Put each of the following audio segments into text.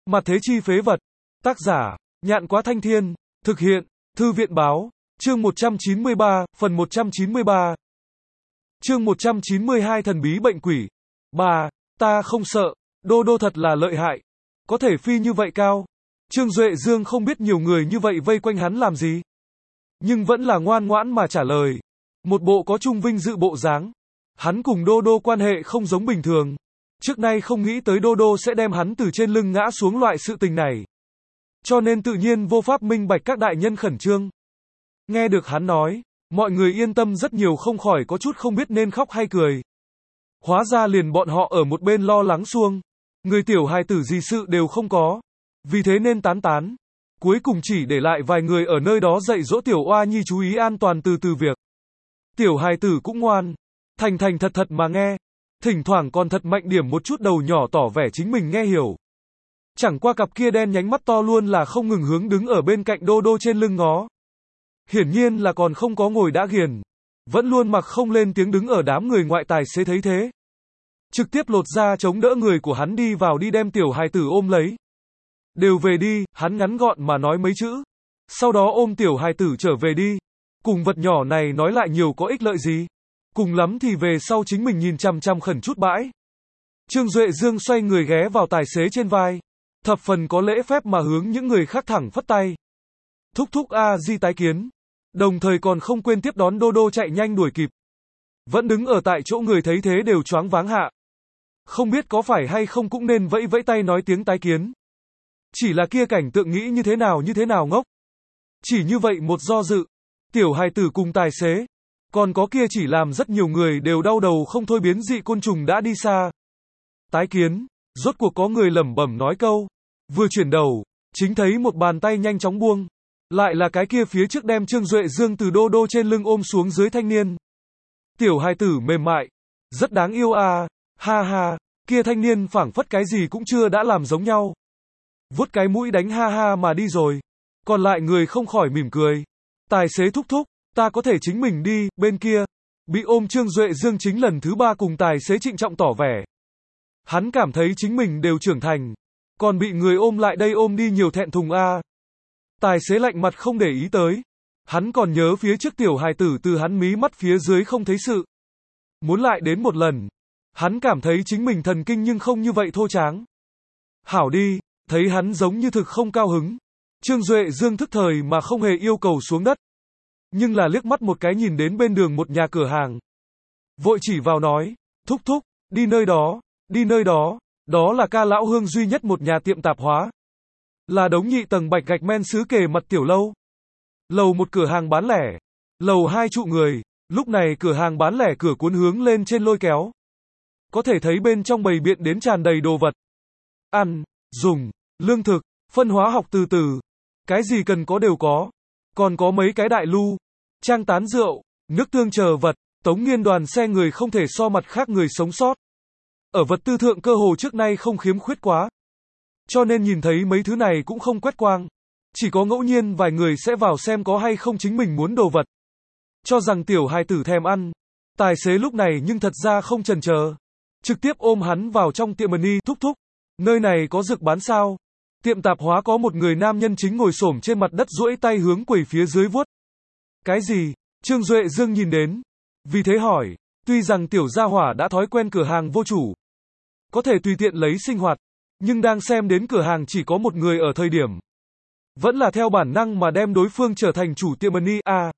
Mặt thế chi phế vật. Tác giả, Nhạn Quá Thanh Thiên. Thực hiện, Thư viện Báo. Chương 193, phần 193. Chương 192 thần bí bệnh quỷ. Bà, ta không sợ, Đô Đô thật là lợi hại. Có thể phi như vậy cao. Trương Duệ Dương không biết nhiều người như vậy vây quanh hắn làm gì. Nhưng vẫn là ngoan ngoãn mà trả lời. Một bộ có chung vinh dự bộ dáng. Hắn cùng Đô Đô quan hệ không giống bình thường. Trước nay không nghĩ tới Đô Đô sẽ đem hắn từ trên lưng ngã xuống loại sự tình này. Cho nên tự nhiên vô pháp minh bạch các đại nhân khẩn trương. Nghe được hắn nói, mọi người yên tâm rất nhiều, không khỏi có chút không biết nên khóc hay cười. Hóa ra liền bọn họ ở một bên lo lắng xuông. Người tiểu hài tử gì sự đều không có. Vì thế nên tán tán. Cuối cùng chỉ để lại vài người ở nơi đó dạy dỗ tiểu oa nhi chú ý an toàn từ việc. Tiểu hài tử cũng ngoan. Thành thành thật thật mà nghe. Thỉnh thoảng còn thật mạnh điểm một chút đầu nhỏ tỏ vẻ chính mình nghe hiểu. Chẳng qua cặp kia đen nhánh mắt to luôn là không ngừng hướng đứng ở bên cạnh Đô Đô trên lưng ngó. Hiển nhiên là còn không có ngồi đã ghiền. Vẫn luôn mặc không lên tiếng đứng ở đám người ngoại tài xế thấy thế. Trực tiếp lột ra chống đỡ người của hắn đi vào đi đem tiểu hài tử ôm lấy. Đều về đi, hắn ngắn gọn mà nói mấy chữ. Sau đó ôm tiểu hài tử trở về đi. Cùng vật nhỏ này nói lại nhiều có ích lợi gì. Cùng lắm thì về sau chính mình nhìn chằm chằm khẩn chút bãi. Trương Duệ Dương xoay người ghé vào tài xế trên vai. Thập phần có lễ phép mà hướng những người khác thẳng phất tay. Thúc thúc a di tái kiến. Đồng thời còn không quên tiếp đón Đô Đô chạy nhanh đuổi kịp. Vẫn đứng ở tại chỗ người thấy thế đều choáng váng hạ. Không biết có phải hay không cũng nên vẫy vẫy tay nói tiếng tái kiến. Chỉ là kia cảnh tượng nghĩ như thế nào ngốc. Chỉ như vậy một do dự. Tiểu hài tử cùng tài xế. Còn có kia chỉ làm rất nhiều người đều đau đầu không thôi biến dị côn trùng đã đi xa. Tái kiến. Rốt cuộc có người lẩm bẩm nói câu. Vừa chuyển đầu. Chính thấy một bàn tay nhanh chóng buông. Lại là cái kia phía trước đem Trương Duệ Dương từ Đô Đô trên lưng ôm xuống dưới thanh niên. Tiểu hài tử mềm mại. Rất đáng yêu à. Ha ha. Kia thanh niên phảng phất cái gì cũng chưa đã làm giống nhau. Vuốt cái mũi đánh ha ha mà đi rồi. Còn lại người không khỏi mỉm cười. Tài xế thúc thúc. Ta có thể chính mình đi. Bên kia. Bị ôm Trương Duệ Dương chính lần thứ 3 cùng tài xế trịnh trọng tỏ vẻ. Hắn cảm thấy chính mình đều trưởng thành. Còn bị người ôm lại đây ôm đi nhiều thẹn thùng a. Tài xế lạnh mặt không để ý tới. Hắn còn nhớ phía trước tiểu hài tử từ hắn mí mắt phía dưới không thấy sự. Muốn lại đến một lần. Hắn cảm thấy chính mình thần kinh nhưng không như vậy thô tráng. Hảo đi, thấy hắn giống như thực không cao hứng. Trương Duệ Dương thức thời mà không hề yêu cầu xuống đất. Nhưng là liếc mắt một cái nhìn đến bên đường một nhà cửa hàng. Vội chỉ vào nói, thúc thúc, đi nơi đó, đó là ca lão Hương duy nhất một nhà tiệm tạp hóa. Là đống nhị tầng bạch gạch men sứ kề mặt tiểu lâu. Lầu một cửa hàng bán lẻ. Lầu 2 trụ người, lúc này cửa hàng bán lẻ cửa cuốn hướng lên trên lôi kéo. Có thể thấy bên trong bày biện đến tràn đầy đồ vật. Ăn, dùng, lương thực, phân hóa học từ từ. Cái gì cần có đều có. Còn có mấy cái đại lu, trang tán rượu, nước tương chờ vật, Tống Nghiên đoàn xe người không thể so mặt khác người sống sót. Ở vật tư thượng cơ hồ trước nay không khiếm khuyết quá. Cho nên nhìn thấy mấy thứ này cũng không quét quang. Chỉ có ngẫu nhiên vài người sẽ vào xem có hay không chính mình muốn đồ vật. Cho rằng tiểu hài tử thèm ăn. Tài xế lúc này nhưng thật ra không chần chờ. Trực tiếp ôm hắn vào trong tiệm mani thúc thúc. Nơi này có dược bán sao? Tiệm tạp hóa có một người nam nhân chính ngồi xổm trên mặt đất duỗi tay hướng quầy phía dưới vuốt. Cái gì? Trương Duệ Dương nhìn đến. Vì thế hỏi. Tuy rằng tiểu gia hỏa đã thói quen cửa hàng vô chủ. Có thể tùy tiện lấy sinh hoạt. Nhưng đang xem đến cửa hàng chỉ có một người ở thời điểm. Vẫn là theo bản năng mà đem đối phương trở thành chủ tiệm mani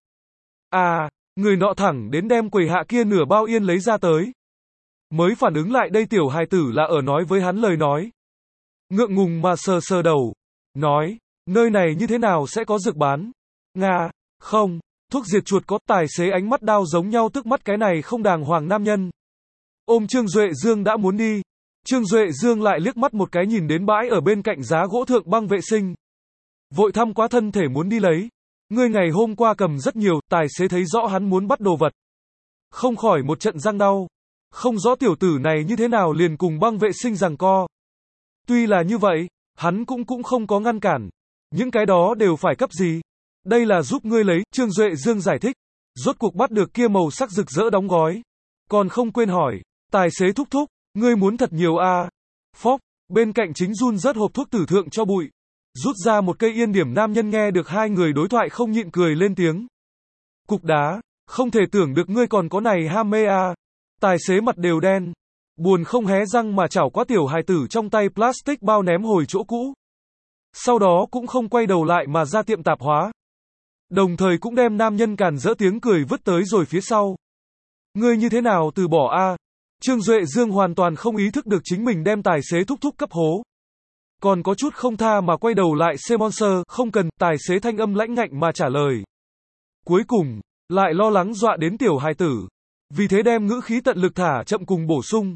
người nọ thẳng đến đem quầy hạ kia nửa bao yên lấy ra tới. Mới phản ứng lại đây tiểu hài tử là ở nói với hắn lời nói. Ngượng ngùng mà sờ đầu. Nói, nơi này như thế nào sẽ có dược bán? Nga, không, thuốc diệt chuột có. Tài xế ánh mắt đao giống nhau tức mắt cái này không đàng hoàng nam nhân. Ôm Trương Duệ Dương đã muốn đi. Trương Duệ Dương lại liếc mắt một cái nhìn đến bãi ở bên cạnh giá gỗ thượng băng vệ sinh. Vội thăm quá thân thể muốn đi lấy. Ngươi ngày hôm qua cầm rất nhiều, tài xế thấy rõ hắn muốn bắt đồ vật. Không khỏi một trận răng đau. Không rõ tiểu tử này như thế nào liền cùng băng vệ sinh giằng co. Tuy là như vậy, hắn cũng không có ngăn cản. Những cái đó đều phải cấp gì? Đây là giúp ngươi lấy, Trương Duệ Dương giải thích. Rốt cuộc bắt được kia màu sắc rực rỡ đóng gói. Còn không quên hỏi, tài xế thúc thúc, ngươi muốn thật nhiều a? Phốc, Bên cạnh chính run rớt hộp thuốc tử thượng cho bụi. Rút ra một cây yên điểm, nam nhân nghe được hai người đối thoại không nhịn cười lên tiếng. Cục đá, không thể tưởng được ngươi còn có này ham mê à. Tài xế mặt đều đen. Buồn không hé răng mà chảo quá tiểu hài tử trong tay plastic bao ném hồi chỗ cũ. Sau đó cũng không quay đầu lại mà ra tiệm tạp hóa. Đồng thời cũng đem nam nhân càn rỡ tiếng cười vứt tới rồi phía sau. Ngươi như thế nào từ bỏ a? Trương Duệ Dương hoàn toàn không ý thức được chính mình đem tài xế thúc thúc cấp hố. Còn có chút không tha mà quay đầu lại xe Monster, không cần, tài xế thanh âm lãnh ngạnh mà trả lời. Cuối cùng, lại lo lắng dọa đến tiểu hài tử. Vì thế đem ngữ khí tận lực thả chậm cùng bổ sung.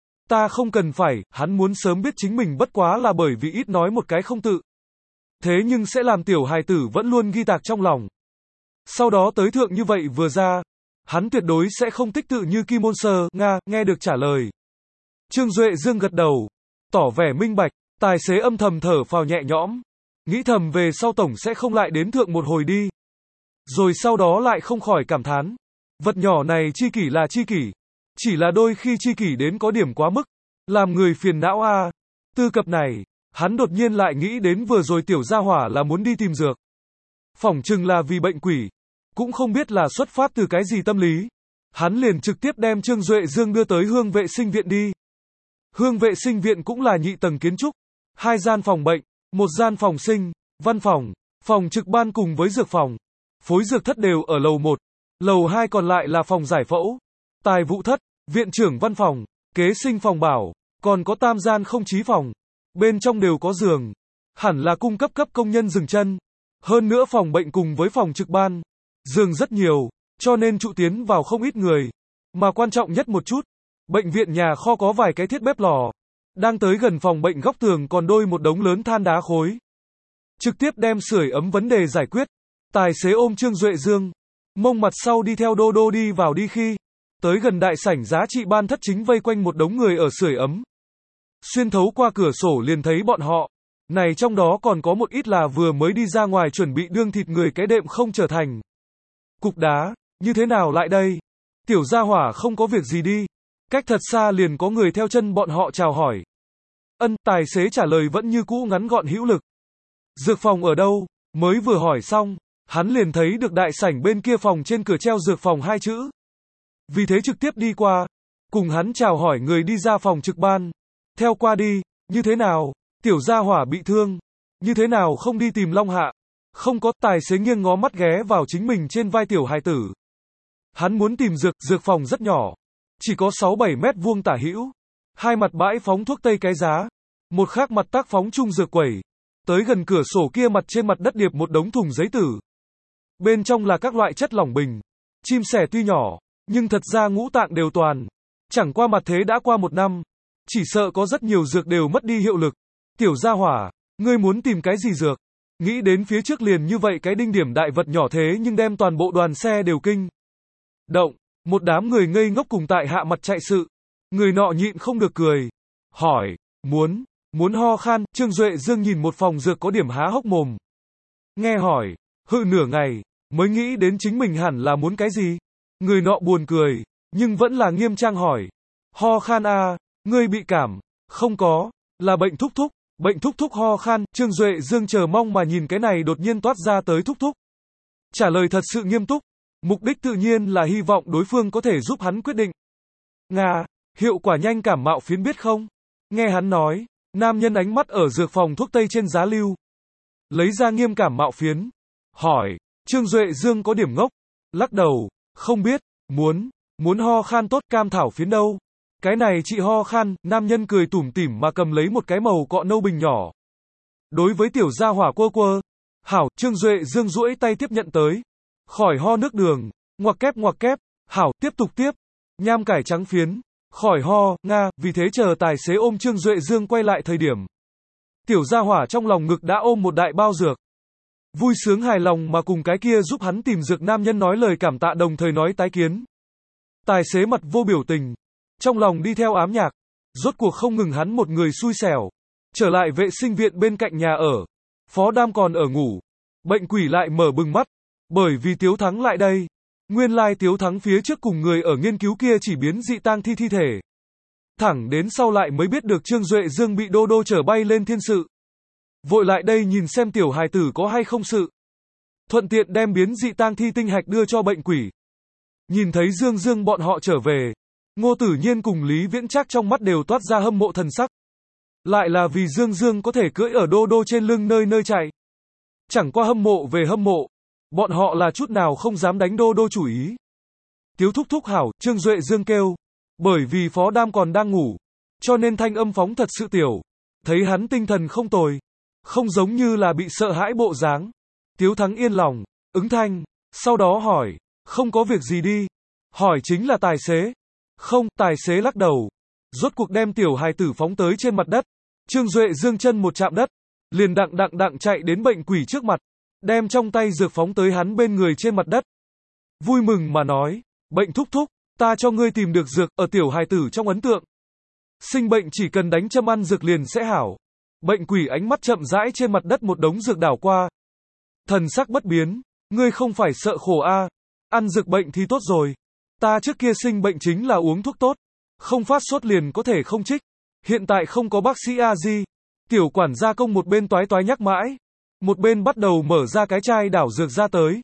Ta không cần phải, hắn muốn sớm biết chính mình bất quá là bởi vì ít nói một cái không tự. Thế nhưng sẽ làm tiểu hài tử vẫn luôn ghi tạc trong lòng. Sau đó tới thượng như vậy vừa ra, hắn tuyệt đối sẽ không tích tự như Kim Monster, Nga, nghe được trả lời. Trương Duệ Dương gật đầu, tỏ vẻ minh bạch, tài xế âm thầm thở phào nhẹ nhõm. Nghĩ thầm về sau tổng sẽ không lại đến thượng một hồi đi. Rồi sau đó lại không khỏi cảm thán. Vật nhỏ này chi kỷ là chi kỷ. Chỉ là đôi khi chi kỷ đến có điểm quá mức. Làm người phiền não a. Tư cập này, hắn đột nhiên lại nghĩ đến vừa rồi tiểu gia hỏa là muốn đi tìm dược. Phỏng chừng là vì bệnh quỷ. Cũng không biết là xuất phát từ cái gì tâm lý. Hắn liền trực tiếp đem Trương Duệ Dương đưa tới hương vệ sinh viện đi. Hương vệ sinh viện cũng là nhị tầng kiến trúc. 2 gian phòng bệnh, 1 gian phòng sinh, văn phòng, phòng trực ban cùng với dược phòng. Phối dược thất đều ở lầu 1. Lầu 2 còn lại là phòng giải phẫu, tài vụ thất, viện trưởng văn phòng, kế sinh phòng bảo, còn có tam gian không chí phòng. Bên trong đều có giường. Hẳn là cung cấp công nhân dừng chân. Hơn nữa phòng bệnh cùng với phòng trực ban. Giường rất nhiều, cho nên trụ tiến vào không ít người. Mà quan trọng nhất một chút, bệnh viện nhà kho có vài cái thiết bếp lò. Đang tới gần phòng bệnh góc tường còn đôi một đống lớn than đá khối. Trực tiếp đem sưởi ấm vấn đề giải quyết. Tài xế ôm Trương Duệ Dương, mông mặt sau đi theo Đô Đô đi vào đi khi. Tới gần đại sảnh giá trị ban thất chính vây quanh một đống người ở sưởi ấm. Xuyên thấu qua cửa sổ liền thấy bọn họ. Này trong đó còn có một ít là vừa mới đi ra ngoài chuẩn bị đương thịt người cái đệm không trở thành. Cục đá, như thế nào lại đây? Tiểu gia hỏa không có việc gì đi. Cách thật xa liền có người theo chân bọn họ chào hỏi. Tài xế trả lời vẫn như cũ ngắn gọn hữu lực. Dược phòng ở đâu? Mới vừa hỏi xong, hắn liền thấy được đại sảnh bên kia phòng trên cửa treo dược phòng 2 chữ. Vì thế trực tiếp đi qua, cùng hắn chào hỏi người đi ra phòng trực ban. Theo qua đi, như thế nào? Tiểu gia hỏa bị thương. Như thế nào không đi tìm Long Hạ? Không có, tài xế nghiêng ngó mắt ghé vào chính mình trên vai tiểu hài tử. Hắn muốn tìm dược phòng rất nhỏ. Chỉ có 6-7 mét vuông tả hữu. 2 mặt bãi phóng thuốc tây cái giá. Một khác mặt tác phóng chung dược quẩy. Tới gần cửa sổ kia mặt trên mặt đất điệp một đống thùng giấy tử. Bên trong là các loại chất lỏng bình. Chim sẻ tuy nhỏ, nhưng thật ra ngũ tạng đều toàn. Chẳng qua mặt thế đã qua 1 năm. Chỉ sợ có rất nhiều dược đều mất đi hiệu lực. Tiểu gia hỏa, ngươi muốn tìm cái gì dược? Nghĩ đến phía trước liền như vậy cái đinh điểm đại vật nhỏ thế nhưng đem toàn bộ đoàn xe đều kinh động. Một đám người ngây ngốc cùng tại hạ mặt chạy sự. Người nọ nhịn không được cười. Hỏi, muốn ho khan, Trương Duệ Dương nhìn một phòng dược có điểm há hốc mồm. Nghe hỏi, hự nửa ngày, mới nghĩ đến chính mình hẳn là muốn cái gì. Người nọ buồn cười, nhưng vẫn là nghiêm trang hỏi. Ho khan à, ngươi bị cảm, không có, là bệnh thúc thúc ho khan, Trương Duệ Dương chờ mong mà nhìn cái này đột nhiên toát ra tới thúc thúc. Trả lời thật sự nghiêm túc, mục đích tự nhiên là hy vọng đối phương có thể giúp hắn quyết định. Nga, hiệu quả nhanh cảm mạo phiến biết không? Nghe hắn nói, nam nhân ánh mắt ở dược phòng thuốc tây trên giá lưu. Lấy ra nghiêm cảm mạo phiến. Hỏi, Trương Duệ Dương có điểm ngốc. Lắc đầu, không biết, muốn ho khan tốt cam thảo phiến đâu. Cái này chị ho khan, nam nhân cười tủm tỉm mà cầm lấy một cái màu cọ nâu bình nhỏ. Đối với tiểu gia hỏa quơ. Hảo, Trương Duệ Dương duỗi tay tiếp nhận tới. Khỏi ho nước đường, ngoặc kép, hảo, tiếp. Nham cải trắng phiến. Khỏi ho, Nga, vì thế chờ tài xế ôm Trương Duệ Dương quay lại thời điểm. Tiểu gia hỏa trong lòng ngực đã ôm một đại bao dược. Vui sướng hài lòng mà cùng cái kia giúp hắn tìm dược nam nhân nói lời cảm tạ đồng thời nói tái kiến. Tài xế mặt vô biểu tình. Trong lòng đi theo ám nhạc. Rốt cuộc không ngừng hắn một người xui xẻo. Trở lại vệ sinh viện bên cạnh nhà ở. Phó Đam còn ở ngủ. Bệnh quỷ lại mở bừng mắt. Bởi vì Tiếu Thắng lại đây. Nguyên lai Tiếu Thắng phía trước cùng người ở nghiên cứu kia chỉ biến dị tang thi thể. Thẳng đến sau lại mới biết được Trương Duệ Dương bị Đô Đô chở bay lên thiên sự. Vội lại đây nhìn xem tiểu hài tử có hay không sự. Thuận tiện đem biến dị tang thi tinh hạch đưa cho bệnh quỷ. Nhìn thấy Dương Dương bọn họ trở về, Ngô Tử Nhiên cùng Lý Viễn Trác trong mắt đều toát ra hâm mộ thần sắc. Lại là vì Dương Dương có thể cưỡi ở Đô Đô trên lưng nơi nơi chạy. Chẳng qua hâm mộ về hâm mộ, bọn họ là chút nào không dám đánh Đô Đô chủ ý. Tiếu thúc thúc hảo, Trương Duệ Dương kêu. Bởi vì Phó Đam còn đang ngủ, cho nên thanh âm phóng thật sự tiểu. Thấy hắn tinh thần không tồi, không giống như là bị sợ hãi bộ dáng. Tiếu Thắng yên lòng, ứng thanh, sau đó hỏi, không có việc gì đi. Hỏi chính là tài xế. Không, tài xế lắc đầu. Rốt cuộc đem tiểu hài tử phóng tới trên mặt đất. Trương Duệ Dương chân một chạm đất, liền đặng chạy đến bệnh quỷ trước mặt, đem trong tay dược phóng tới hắn bên người trên mặt đất. Vui mừng mà nói, bệnh thúc thúc, ta cho ngươi tìm được dược, ở tiểu hài tử trong ấn tượng. Sinh bệnh chỉ cần đánh châm ăn dược liền sẽ hảo. Bệnh quỷ ánh mắt chậm rãi trên mặt đất một đống dược đảo qua. Thần sắc bất biến, ngươi không phải sợ khổ a, ăn dược bệnh thì tốt rồi. Ta trước kia sinh bệnh chính là uống thuốc tốt, không phát sốt liền có thể không trích. Hiện tại không có bác sĩ a di. Tiểu quản gia công một bên toái toái nhắc mãi, một bên bắt đầu mở ra cái chai đảo dược ra tới.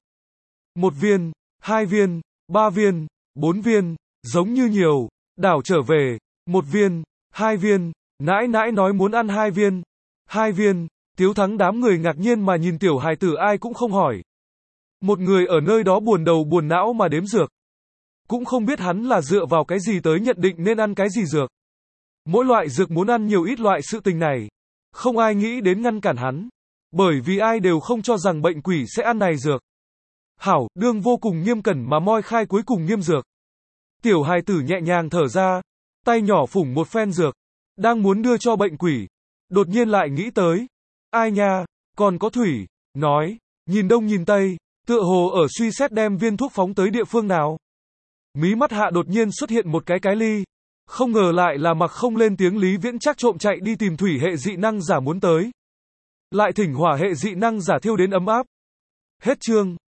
1 viên, 2 viên, 3 viên, 4 viên, giống như nhiều, đảo trở về, 1 viên, 2 viên, nãi nãi nói muốn ăn 2 viên, 2 viên, Tiếu Thắng đám người ngạc nhiên mà nhìn tiểu hài tử ai cũng không hỏi. Một người ở nơi đó buồn đầu buồn não mà đếm dược. Cũng không biết hắn là dựa vào cái gì tới nhận định nên ăn cái gì dược. Mỗi loại dược muốn ăn nhiều ít loại sự tình này. Không ai nghĩ đến ngăn cản hắn. Bởi vì ai đều không cho rằng bệnh quỷ sẽ ăn này dược. Hảo, đương vô cùng nghiêm cẩn mà moi khai cuối cùng nghiêm dược. Tiểu hài tử nhẹ nhàng thở ra, tay nhỏ phủng một phen dược, đang muốn đưa cho bệnh quỷ. Đột nhiên lại nghĩ tới. Ai nha, còn có thủy, nói, nhìn đông nhìn tây, tựa hồ ở suy xét đem viên thuốc phóng tới địa phương nào. Mí mắt hạ đột nhiên xuất hiện một cái ly. Không ngờ lại là mặc không lên tiếng Lý Viễn Trác trộm chạy đi tìm thủy hệ dị năng giả muốn tới. Lại thỉnh hỏa hệ dị năng giả thiêu đến ấm áp. Hết chương.